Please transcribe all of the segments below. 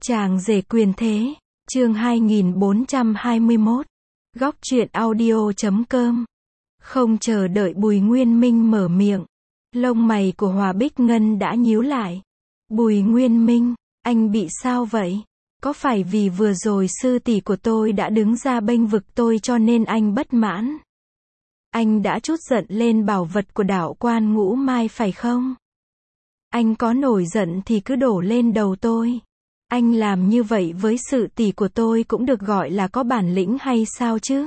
Chàng rể quyền thế, chương 2421, góc truyện audio.com. Không chờ đợi Bùi Nguyên Minh mở miệng, lông mày của Hòa Bích Ngân đã nhíu lại. Bùi Nguyên Minh, anh bị sao vậy? Có phải vì vừa rồi sư tỷ của tôi đã đứng ra bênh vực tôi cho nên anh bất mãn? Anh đã trút giận lên bảo vật của Đạo Quan Ngũ Mai phải không? Anh có nổi giận thì cứ đổ lên đầu tôi. Anh làm như vậy với sự tỷ của tôi cũng được gọi là có bản lĩnh hay sao chứ?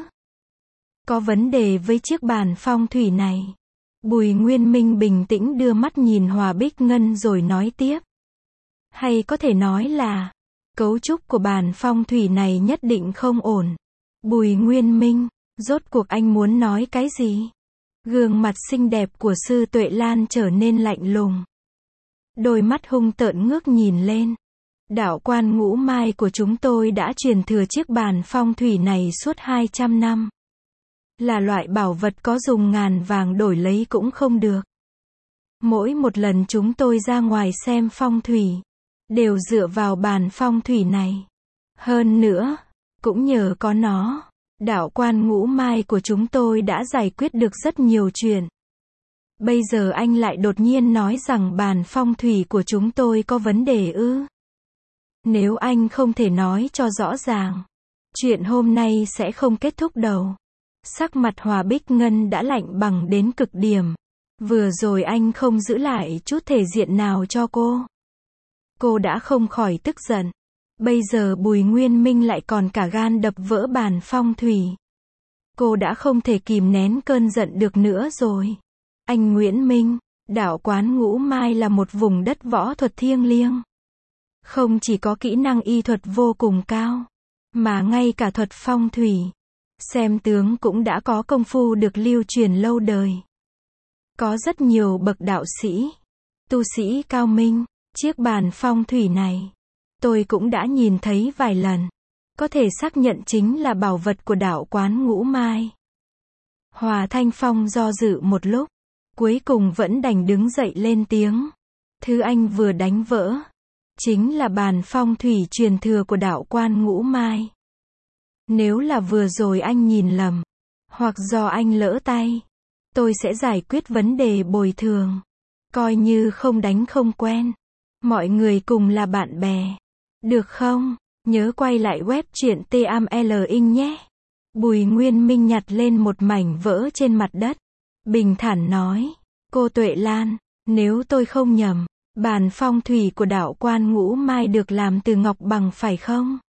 Có vấn đề với chiếc bàn phong thủy này. Bùi Nguyên Minh bình tĩnh đưa mắt nhìn Hòa Bích Ngân rồi nói tiếp. Hay có thể nói là, cấu trúc của bàn phong thủy này nhất định không ổn. Bùi Nguyên Minh, rốt cuộc anh muốn nói cái gì? Gương mặt xinh đẹp của Sư Tuệ Lan trở nên lạnh lùng. Đôi mắt hung tợn ngước nhìn lên. Đạo Quan Ngũ Mai của chúng tôi đã truyền thừa chiếc bàn phong thủy này suốt 200 năm. Là loại bảo vật có dùng ngàn vàng đổi lấy cũng không được. Mỗi một lần chúng tôi ra ngoài xem phong thủy, đều dựa vào bàn phong thủy này. Hơn nữa, cũng nhờ có nó, Đạo Quan Ngũ Mai của chúng tôi đã giải quyết được rất nhiều chuyện. Bây giờ anh lại đột nhiên nói rằng bàn phong thủy của chúng tôi có vấn đề ư? Nếu anh không thể nói cho rõ ràng, chuyện hôm nay sẽ không kết thúc đâu. Sắc mặt Hòa Bích Ngân đã lạnh bằng đến cực điểm. Vừa rồi anh không giữ lại chút thể diện nào cho cô. Cô đã không khỏi tức giận. Bây giờ Bùi Nguyên Minh lại còn cả gan đập vỡ bàn phong thủy. Cô đã không thể kìm nén cơn giận được nữa rồi. Anh Nguyễn Minh, Đạo Quán Ngũ Mai là một vùng đất võ thuật thiêng liêng. Không chỉ có kỹ năng y thuật vô cùng cao, mà ngay cả thuật phong thủy, xem tướng cũng đã có công phu được lưu truyền lâu đời. Có rất nhiều bậc đạo sĩ, tu sĩ cao minh. Chiếc bàn phong thủy này, tôi cũng đã nhìn thấy vài lần. Có thể xác nhận chính là bảo vật của Đạo Quán Ngũ Mai. Hòa Thanh Phong do dự một lúc, cuối cùng vẫn đành đứng dậy lên tiếng. Thứ anh vừa đánh vỡ, chính là bàn phong thủy truyền thừa của Đạo Quan Ngũ Mai. Nếu là vừa rồi anh nhìn lầm, hoặc do anh lỡ tay, tôi sẽ giải quyết vấn đề bồi thường. Coi như không đánh không quen. Mọi người cùng là bạn bè. Được không? Nhớ quay lại web truyện TAML Inc nhé. Bùi Nguyên Minh nhặt lên một mảnh vỡ trên mặt đất. Bình thản nói. Cô Tuệ Lan, nếu tôi không nhầm, bàn phong thủy của Đạo Quan Ngũ Mai được làm từ ngọc bằng phải không?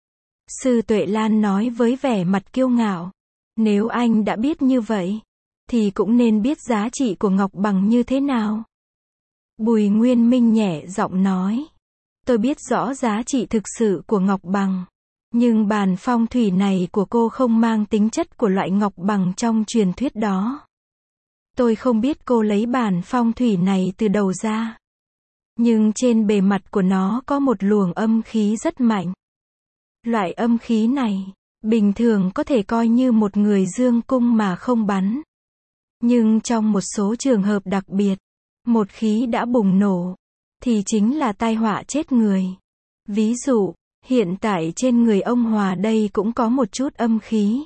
Sư Tuệ Lan nói với vẻ mặt kiêu ngạo. Nếu anh đã biết như vậy, thì cũng nên biết giá trị của ngọc bằng như thế nào. Bùi Nguyên Minh nhẹ giọng nói. Tôi biết rõ giá trị thực sự của ngọc bằng. Nhưng bàn phong thủy này của cô không mang tính chất của loại ngọc bằng trong truyền thuyết đó. Tôi không biết cô lấy bàn phong thủy này từ đâu ra. Nhưng trên bề mặt của nó có một luồng âm khí rất mạnh. Loại âm khí này, bình thường có thể coi như một người dương cung mà không bắn. Nhưng trong một số trường hợp đặc biệt, một khí đã bùng nổ, thì chính là tai họa chết người. Ví dụ, hiện tại trên người ông Hòa đây cũng có một chút âm khí.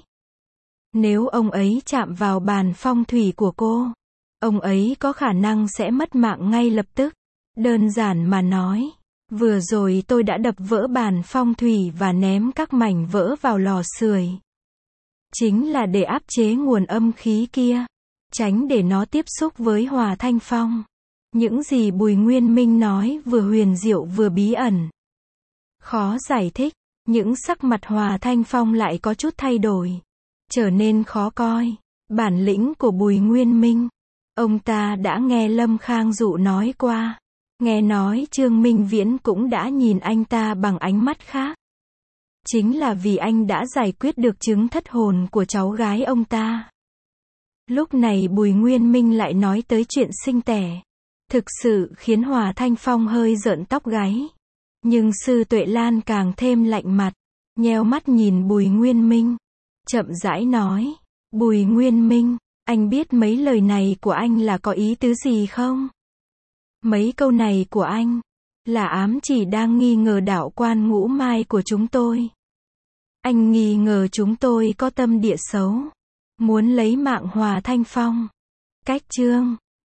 Nếu ông ấy chạm vào bàn phong thủy của cô, ông ấy có khả năng sẽ mất mạng ngay lập tức. Đơn giản mà nói, vừa rồi tôi đã đập vỡ bàn phong thủy và ném các mảnh vỡ vào lò sưởi. Chính là để áp chế nguồn âm khí kia, tránh để nó tiếp xúc với Hòa Thanh Phong. Những gì Bùi Nguyên Minh nói vừa huyền diệu vừa bí ẩn. Khó giải thích, những sắc mặt Hòa Thanh Phong lại có chút thay đổi, trở nên khó coi. Bản lĩnh của Bùi Nguyên Minh, ông ta đã nghe Lâm Khang Dụ nói qua. Nghe nói Trương Minh Viễn cũng đã nhìn anh ta bằng ánh mắt khác. Chính là vì anh đã giải quyết được chứng thất hồn của cháu gái ông ta. Lúc này Bùi Nguyên Minh lại nói tới chuyện sinh tẻ. Thực sự khiến Hòa Thanh Phong hơi rợn tóc gáy. Nhưng Sư Tuệ Lan càng thêm lạnh mặt, nheo mắt nhìn Bùi Nguyên Minh, chậm rãi nói. Bùi Nguyên Minh, anh biết mấy lời này của anh là có ý tứ gì không? Mấy câu này của anh Là ám chỉ đang nghi ngờ đạo quan Ngũ Mai của chúng tôi. Anh nghi ngờ chúng tôi có tâm địa xấu. Muốn lấy mạng Hòa Thanh Phong. Cách chương